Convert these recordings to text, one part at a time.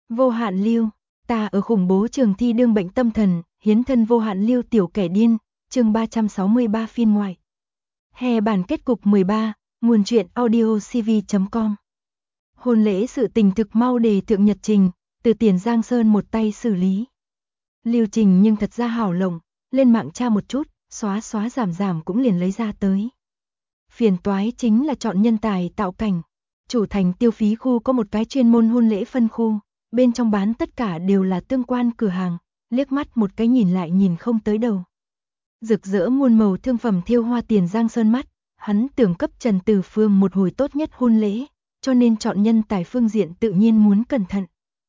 Vô hạn lưu, ta ở khủng bố trường thi đương bệnh tâm thần, hiến thân vô hạn lưu tiểu kẻ điên, chương 363 phiên ngoại. Hè bản kết cục 13, nguồn truyện audiocv.com. Hôn lễ sự tình thực mau đề thượng nhật trình, từ Tiền Giang Sơn một tay xử lý. Lưu trình nhưng thật ra hảo lộng, lên mạng tra một chút, xóa giảm cũng liền lấy ra tới. Phiền toái chính là chọn nhân tài tạo cảnh. Chủ thành tiêu phí khu có một cái chuyên môn hôn lễ phân khu, bên trong bán tất cả đều là tương quan cửa hàng, liếc mắt một cái nhìn lại nhìn không tới đầu. Rực rỡ muôn màu thương phẩm thiêu hoa Tiền Giang Sơn mắt, hắn tưởng cấp Trần Tử Phương một hồi tốt nhất hôn lễ, cho nên chọn nhân tài phương diện tự nhiên muốn cẩn thận.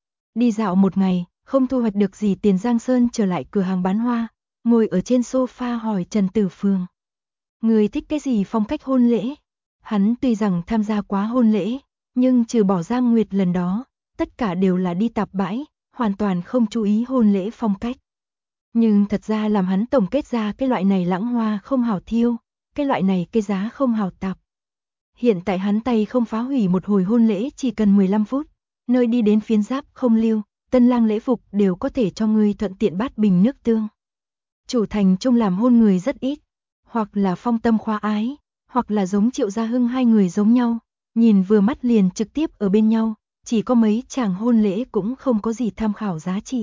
Đi dạo một ngày, không thu hoạch được gì Tiền Giang Sơn trở lại cửa hàng bán hoa, ngồi ở trên sofa hỏi Trần Tử Phương. Người thích cái gì phong cách hôn lễ? Hắn tuy rằng tham gia quá hôn lễ, nhưng trừ bỏ Giang Nguyệt lần đó, tất cả đều là đi tạp bãi, hoàn toàn không chú ý hôn lễ phong cách. Nhưng thật ra làm hắn tổng kết ra cái loại này lãng hoa không hảo thiêu, cái loại này cái giá không hảo tạp. Hiện tại hắn tay không phá hủy một hồi hôn lễ chỉ cần 15 phút, nơi đi đến phiến giáp không lưu, tân lang lễ phục đều có thể cho ngươi thuận tiện bát bình nước tương. Chủ thành trung làm hôn người rất ít, hoặc là phong tâm khoa ái, hoặc là giống Triệu Gia Hưng hai người giống nhau, nhìn vừa mắt liền trực tiếp ở bên nhau, chỉ có mấy chàng hôn lễ cũng không có gì tham khảo giá trị.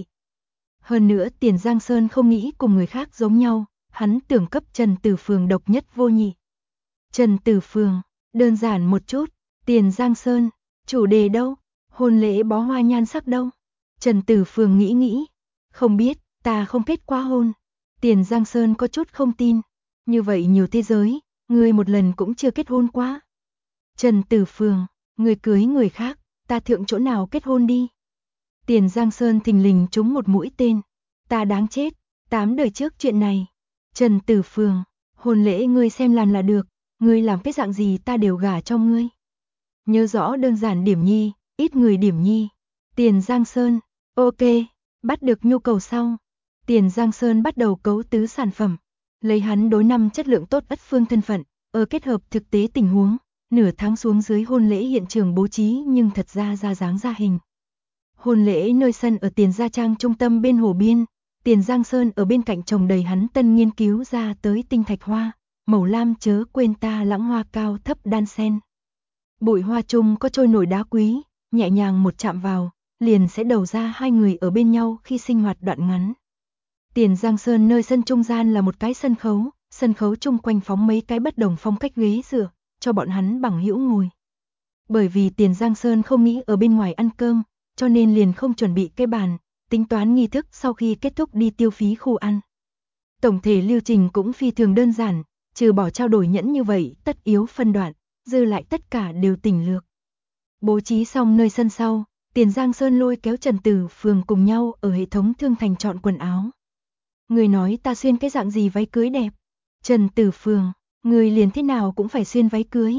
Hơn nữa Tiền Giang Sơn không nghĩ cùng người khác giống nhau, hắn tưởng cấp Trần Tử Phương độc nhất vô nhị. Trần Tử Phương, đơn giản một chút, Tiền Giang Sơn, chủ đề đâu, hôn lễ bó hoa nhan sắc đâu. Trần Tử Phương nghĩ, không biết, ta không kết quá hôn. Tiền Giang Sơn có chút không tin, như vậy nhiều thế giới, ngươi một lần cũng chưa kết hôn quá. Trần Tử Phương, ngươi cưới người khác, ta thượng chỗ nào kết hôn đi. Tiền Giang Sơn thình lình trúng một mũi tên, ta đáng chết, 8 đời trước chuyện này. Trần Tử Phương, hôn lễ ngươi xem làm là được, ngươi làm cái dạng gì ta đều gả cho ngươi. Nhớ rõ đơn giản điểm nhi, ít người điểm nhi. Tiền Giang Sơn, ok, bắt được nhu cầu sau. Tiền Giang Sơn bắt đầu cấu tứ sản phẩm, lấy hắn đối năm chất lượng tốt ất phương thân phận, ở kết hợp thực tế tình huống, nửa tháng xuống dưới hôn lễ hiện trường bố trí nhưng thật ra dáng ra hình. Hôn lễ nơi sân ở Tiền Gia Trang trung tâm bên hồ biên, Tiền Giang Sơn ở bên cạnh trồng đầy hắn tân nghiên cứu ra tới tinh thạch hoa, màu lam chớ quên ta lãng hoa cao thấp đan sen. Bụi hoa chung có trôi nổi đá quý, nhẹ nhàng một chạm vào, liền sẽ đầu ra hai người ở bên nhau khi sinh hoạt đoạn ngắn. Tiền Giang Sơn nơi sân trung gian là một cái sân khấu chung quanh phóng mấy cái bất đồng phong cách ghế dựa, cho bọn hắn bằng hữu ngồi. Bởi vì Tiền Giang Sơn không nghĩ ở bên ngoài ăn cơm, cho nên liền không chuẩn bị cái bàn, tính toán nghi thức sau khi kết thúc đi tiêu phí khu ăn. Tổng thể lưu trình cũng phi thường đơn giản, trừ bỏ trao đổi nhẫn như vậy tất yếu phân đoạn, dư lại tất cả đều tỉnh lược. Bố trí xong nơi sân sau, Tiền Giang Sơn lôi kéo Trần Tử Phương cùng nhau ở hệ thống thương thành chọn quần áo. Người nói ta xuyên cái dạng gì váy cưới đẹp. Trần Tử Phương, người liền thế nào cũng phải xuyên váy cưới.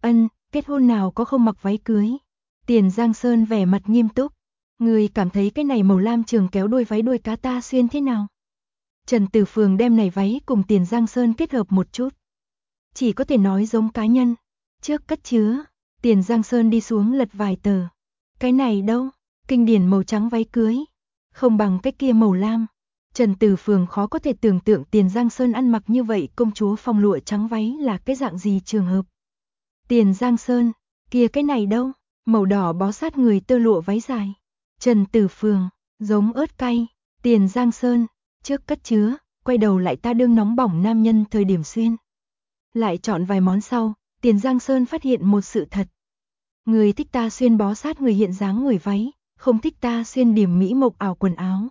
Kết hôn nào có không mặc váy cưới. Tiền Giang Sơn vẻ mặt nghiêm túc. Người cảm thấy cái này màu lam trường kéo đuôi váy đuôi cá ta xuyên thế nào? Trần Tử Phương đem này váy cùng Tiền Giang Sơn kết hợp một chút. Chỉ có thể nói giống cá nhân. Trước cất chứa, Tiền Giang Sơn đi xuống lật vài tờ. Cái này đâu? Kinh điển màu trắng váy cưới. Không bằng cái kia màu lam. Trần Tử Phương khó có thể tưởng tượng Tiền Giang Sơn ăn mặc như vậy công chúa phong lụa trắng váy là cái dạng gì trường hợp. Tiền Giang Sơn, kia cái này đâu? Màu đỏ bó sát người tơ lụa váy dài. Trần Tử Phương, giống ớt cay. Tiền Giang Sơn, trước cất chứa, quay đầu lại ta đương nóng bỏng nam nhân thời điểm xuyên. Lại chọn vài món sau, Tiền Giang Sơn phát hiện một sự thật. Người thích ta xuyên bó sát người hiện dáng người váy, không thích ta xuyên điểm mỹ mộc ảo quần áo.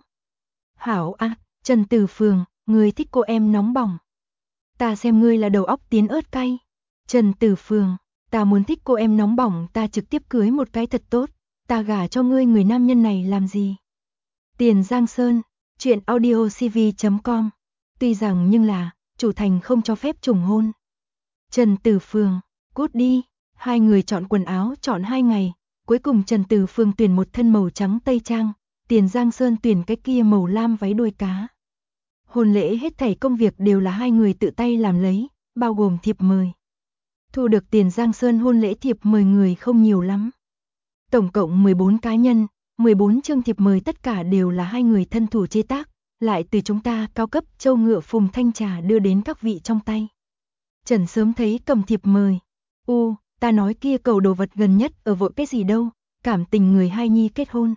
Hảo a, Trần Tử Phương, người thích cô em nóng bỏng. Ta xem ngươi là đầu óc tiến ớt cay. Trần Tử Phương, ta muốn thích cô em nóng bỏng ta trực tiếp cưới một cái thật tốt, ta gả cho ngươi người nam nhân này làm gì. Tiền Giang Sơn, truyện audiocv.com. Tuy rằng nhưng là, chủ thành không cho phép trùng hôn. Trần Tử Phương, cút đi, hai người chọn quần áo chọn 2 ngày, cuối cùng Trần Tử Phương tuyển một thân màu trắng tây trang, Tiền Giang Sơn tuyển cái kia màu lam váy đuôi cá. Hôn lễ hết thảy công việc đều là hai người tự tay làm lấy, bao gồm thiệp mời. Thu được Tiền Giang Sơn hôn lễ thiệp mời người không nhiều lắm. Tổng cộng 14 cá nhân, 14 chương thiệp mời tất cả đều là hai người thân thủ chế tác, lại từ chúng ta cao cấp châu ngựa Phùng Thanh Trà đưa đến các vị trong tay. Trần sớm thấy cầm thiệp mời. Ta nói kia cầu đồ vật gần nhất ở vội cái gì đâu, cảm tình người hai nhi kết hôn.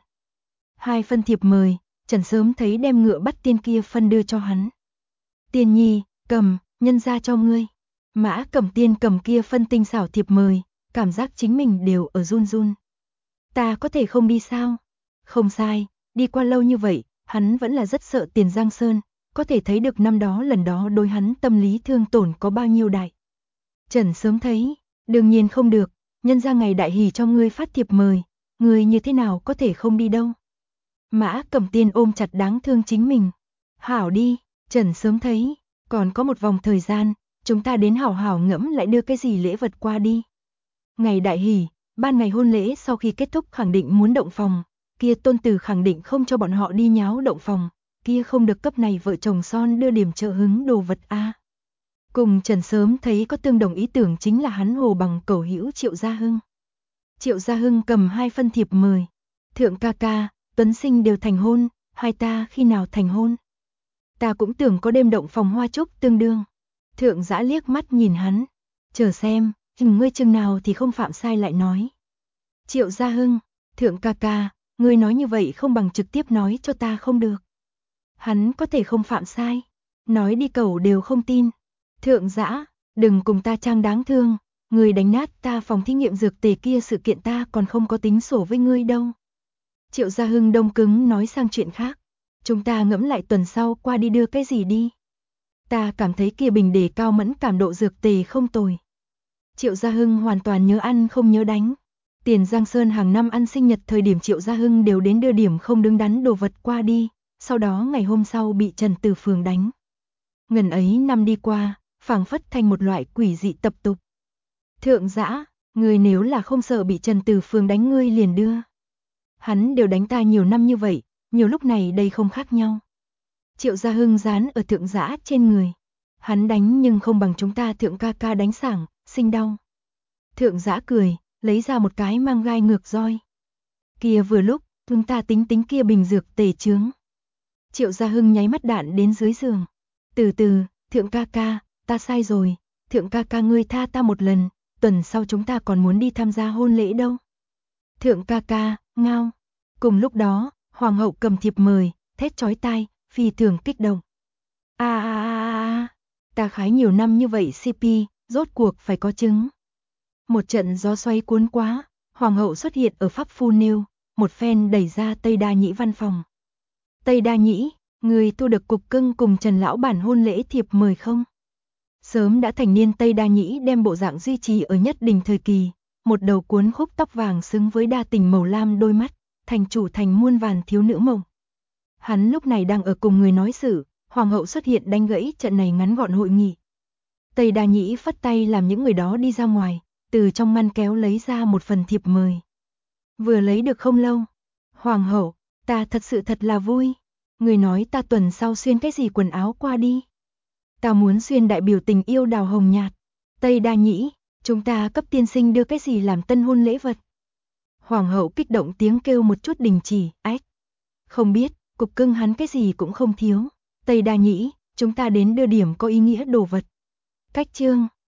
2 phân thiệp mời, Trần sớm thấy đem ngựa bắt tiên kia phân đưa cho hắn. Tiên nhi, cầm, nhân ra cho ngươi. Mã Cẩm Tiên cầm kia phân tinh xảo thiệp mời, cảm giác chính mình đều ở run run. Ta có thể không đi sao? Không sai, đi qua lâu như vậy, hắn vẫn là rất sợ Tiền Giang Sơn, có thể thấy được năm đó lần đó đối hắn tâm lý thương tổn có bao nhiêu đại. Trần sớm thấy, đương nhiên không được, nhân ra ngày đại hỷ cho ngươi phát thiệp mời, ngươi như thế nào có thể không đi đâu. Mã Cẩm Tiên ôm chặt đáng thương chính mình. Hảo đi, Trần sớm thấy, còn có một vòng thời gian, chúng ta đến hảo hảo ngẫm lại đưa cái gì lễ vật qua đi. Ngày đại hỷ, ban ngày hôn lễ sau khi kết thúc khẳng định muốn động phòng, kia tôn tử khẳng định không cho bọn họ đi nháo động phòng, kia không được cấp này vợ chồng son đưa điểm trợ hứng đồ vật a. Cùng Trần sớm thấy có tương đồng ý tưởng chính là hắn hồ bằng cẩu hữu Triệu Gia Hưng. Triệu Gia Hưng cầm 2 phân thiệp mời. Thượng ca ca, Tuấn Sinh đều thành hôn, hai ta khi nào thành hôn? Ta cũng tưởng có đêm động phòng hoa trúc tương đương. Thượng Dã liếc mắt nhìn hắn, chờ xem, ngươi chừng nào thì không phạm sai lại nói. Triệu Gia Hưng, Thượng ca ca, ngươi nói như vậy không bằng trực tiếp nói cho ta không được. Hắn có thể không phạm sai, nói đi cẩu đều không tin. Thượng Dã, đừng cùng ta trang đáng thương, ngươi đánh nát ta phòng thí nghiệm dược tề kia sự kiện ta còn không có tính sổ với ngươi đâu. Triệu Gia Hưng đông cứng nói sang chuyện khác, chúng ta ngẫm lại tuần sau qua đi đưa cái gì đi. Ta cảm thấy kia bình đề cao mẫn cảm độ dược tề không tồi. Triệu Gia Hưng hoàn toàn nhớ ăn không nhớ đánh. Tiền Giang Sơn hàng năm ăn sinh nhật thời điểm Triệu Gia Hưng đều đến đưa điểm không đứng đắn đồ vật qua đi, sau đó ngày hôm sau bị Trần Từ Phường đánh. Ngần ấy năm đi qua, phảng phất thành một loại quỷ dị tập tục. Thượng Dã, ngươi nếu là không sợ bị Trần Từ Phường đánh ngươi liền đưa. Hắn đều đánh ta nhiều năm như vậy, nhiều lúc này đây không khác nhau. Triệu Gia Hưng dán ở Thượng Dã trên người. Hắn đánh nhưng không bằng chúng ta Thượng ca ca đánh sảng, sinh đau. Thượng Dã cười, lấy ra một cái mang gai ngược roi. Kia vừa lúc, chúng ta tính tính kia bình dược tề chướng. Triệu Gia Hưng nháy mắt đạn đến dưới giường. Từ từ, Thượng ca ca, ta sai rồi, Thượng ca ca ngươi tha ta một lần, tuần sau chúng ta còn muốn đi tham gia hôn lễ đâu. Thượng ca ca, ngao. Cùng lúc đó, Hoàng hậu cầm thiệp mời, thét chói tai, phi thường kích động. Ta khái nhiều năm như vậy CP, rốt cuộc phải có chứng. Một trận gió xoay cuốn quá, Hoàng hậu xuất hiện ở Pháp Phu Nêu, một phen đẩy ra Tây Đa Nhĩ văn phòng. Tây Đa Nhĩ, người thu được cục cưng cùng Trần lão bản hôn lễ thiệp mời không? Sớm đã thành niên Tây Đa Nhĩ đem bộ dạng duy trì ở nhất đình thời kỳ, một đầu cuốn khúc tóc vàng xứng với đa tình màu lam đôi mắt, thành chủ thành muôn vàn thiếu nữ mộng. Hắn lúc này đang ở cùng người nói sự, Hoàng hậu xuất hiện đánh gãy trận này ngắn gọn hội nghị. Tây Đa Nhĩ phất tay làm những người đó đi ra ngoài, từ trong ngăn kéo lấy ra một phần thiệp mời. Vừa lấy được không lâu. Hoàng hậu, ta thật là vui. Người nói ta tuần sau xuyên cái gì quần áo qua đi. Ta muốn xuyên đại biểu tình yêu đào hồng nhạt. Tây Đa Nhĩ, chúng ta cấp tiên sinh đưa cái gì làm tân hôn lễ vật. Hoàng hậu kích động tiếng kêu một chút đình chỉ, ách. Không biết, cục cưng hắn cái gì cũng không thiếu. Tây Đa Nhĩ, chúng ta đến đưa điểm có ý nghĩa đồ vật. Cách chương